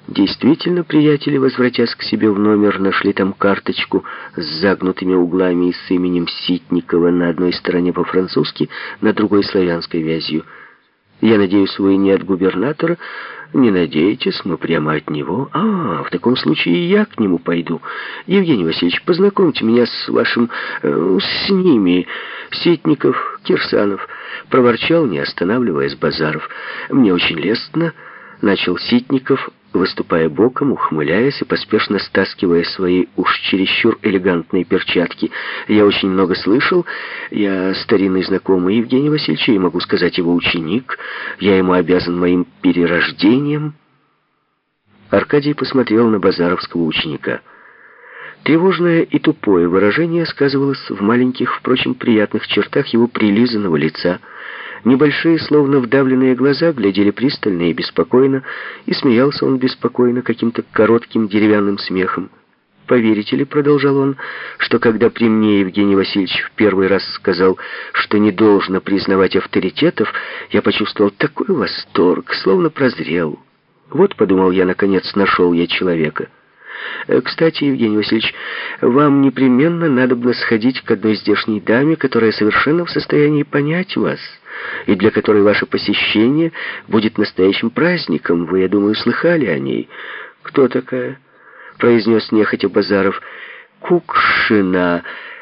Действительно, приятели, возвратясь к себе в номер, нашли там карточку с загнутыми углами и с именем Ситникова на одной стороне по-французски, на другой славянской вязью. «Я надеюсь, вы не от губернатора?» «Не надеетесь, мы прямо от него». В таком случае и я к нему пойду. Евгений Васильевич, познакомьте меня с вашим... с ними. Ситников, Кирсанов», — проворчал, не останавливаясь, Базаров. «Мне очень лестно», — начал Ситников, выступая боком, ухмыляясь и поспешно стаскивая свои уж чересчур элегантные перчатки. «Я очень много слышал. Я старинный знакомый Евгения Васильевича и, могу сказать, его ученик. Я ему обязан моим перерождением». Аркадий посмотрел на базаровского ученика. Тревожное и тупое выражение сказывалось в маленьких, впрочем, приятных чертах его прилизанного лица. Небольшие, словно вдавленные глаза глядели пристально и беспокойно, и смеялся он беспокойно каким-то коротким деревянным смехом. «Поверите ли, — продолжал он, — что когда при мне Евгений Васильевич в первый раз сказал, что не должно признавать авторитетов, я почувствовал такой восторг, словно прозрел. Вот, — подумал я, — наконец нашел я человека. Кстати, Евгений Васильевич, вам непременно надобно сходить к одной здешней даме, которая совершенно в состоянии понять вас, и для которой ваше посещение будет настоящим праздником. Вы, я думаю, слыхали о ней». «Кто такая?» — произнес нехотя Базаров. «Кукшина.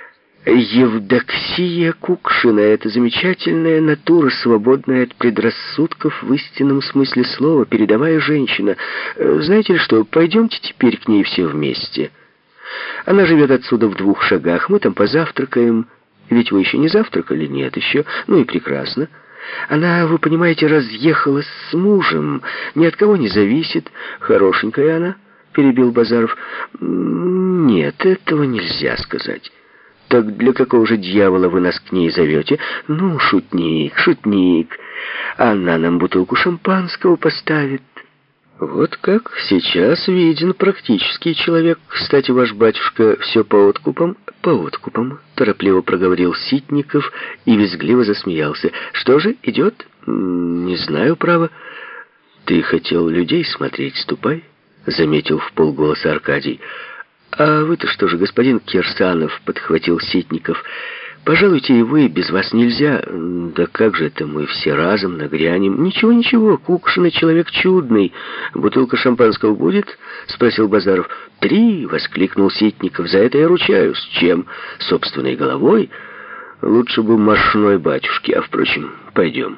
Евдоксия Кукшина. Это замечательная натура, свободная от предрассудков в истинном смысле слова, передовая женщина. Знаете ли что, пойдемте теперь к ней все вместе. Она живет отсюда в 2 шагах, мы там позавтракаем. Ведь вы еще не завтракали?» «Нет еще». «Ну и прекрасно. Она, вы понимаете, разъехалась с мужем, ни от кого не зависит. Хорошенькая она», — перебил Базаров. «Нет, этого нельзя сказать». «Так для какого же дьявола вы нас к ней зовете?» «Ну, шутник, шутник. Она нам бутылку шампанского поставит». «Вот как? Сейчас виден практический человек. Кстати, ваш батюшка все по откупам?» «По откупам», — торопливо проговорил Ситников и визгливо засмеялся. «Что же, идет?» «Не знаю, право». «Ты хотел людей смотреть, ступай», — заметил вполголоса Аркадий. «А вы-то что же, господин Кирсанов?» — подхватил Ситников. «Пожалуйте и вы, без вас нельзя». «Да как же это мы все разом нагрянем?» «Ничего, Кукшина человек чудный. Бутылка шампанского будет?» — спросил Базаров. 3, — воскликнул Ситников. «За это я ручаюсь». «Чем? Собственной головой? Лучше бы мошной батюшки. А, впрочем, пойдем».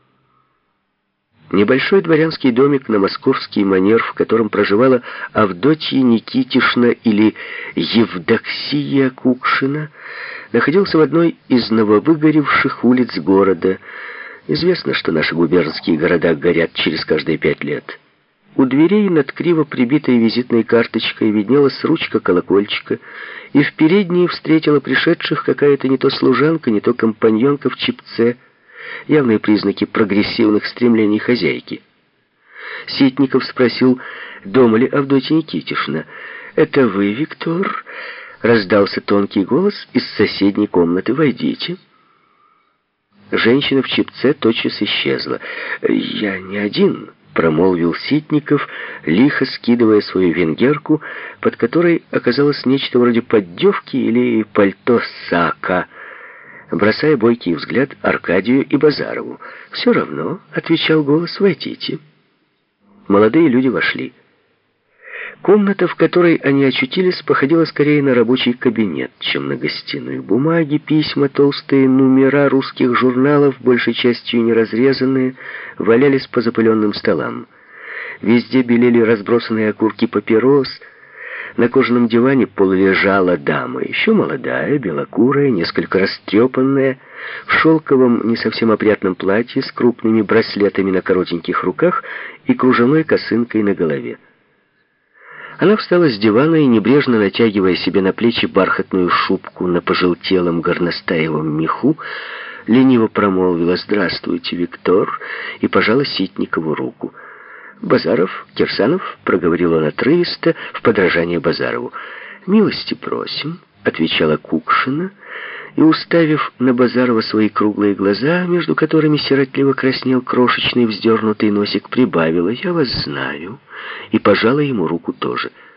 Небольшой дворянский домик на московский манер, в котором проживала Авдотья Никитишна или Евдоксия Кукшина, находился в одной из нововыгоревших улиц города. Известно, что наши губернские города горят через каждые 5 лет. У дверей над криво прибитой визитной карточкой виднелась ручка колокольчика, и в передней встретила пришедших какая-то не то служанка, не то компаньонка в чепце, явные признаки прогрессивных стремлений хозяйки. Ситников спросил, дома ли Авдотья Никитишна. «Это вы, Виктор?» — раздался тонкий голос из соседней комнаты. «Войдите». Женщина в чепце тотчас исчезла. «Я не один», — промолвил Ситников, лихо скидывая свою венгерку, под которой оказалось нечто вроде поддевки или пальто сака, бросая бойкий взгляд Аркадию и Базарову. «Все равно», — отвечал голос, — «войдите». Молодые люди вошли. Комната, в которой они очутились, походила скорее на рабочий кабинет, чем на гостиную. Бумаги, письма, толстые номера русских журналов, большей частью неразрезанные, валялись по запыленным столам. Везде белели разбросанные окурки папирос. На кожаном диване полулежала дама, еще молодая, белокурая, несколько растрепанная, в шелковом, не совсем опрятном платье с крупными браслетами на коротеньких руках и кружевной косынкой на голове. Она встала с дивана и, небрежно натягивая себе на плечи бархатную шубку на пожелтелом горностаевом меху, лениво промолвила «Здравствуйте, Виктор», и пожала Ситникову руку. «Базаров, Кирсанов», — проговорил он отрывисто в подражание Базарову. «Милости просим», — отвечала Кукшина, и, уставив на Базарова свои круглые глаза, между которыми сиротливо краснел крошечный вздернутый носик, прибавила: «Я вас знаю», и пожала ему руку тоже.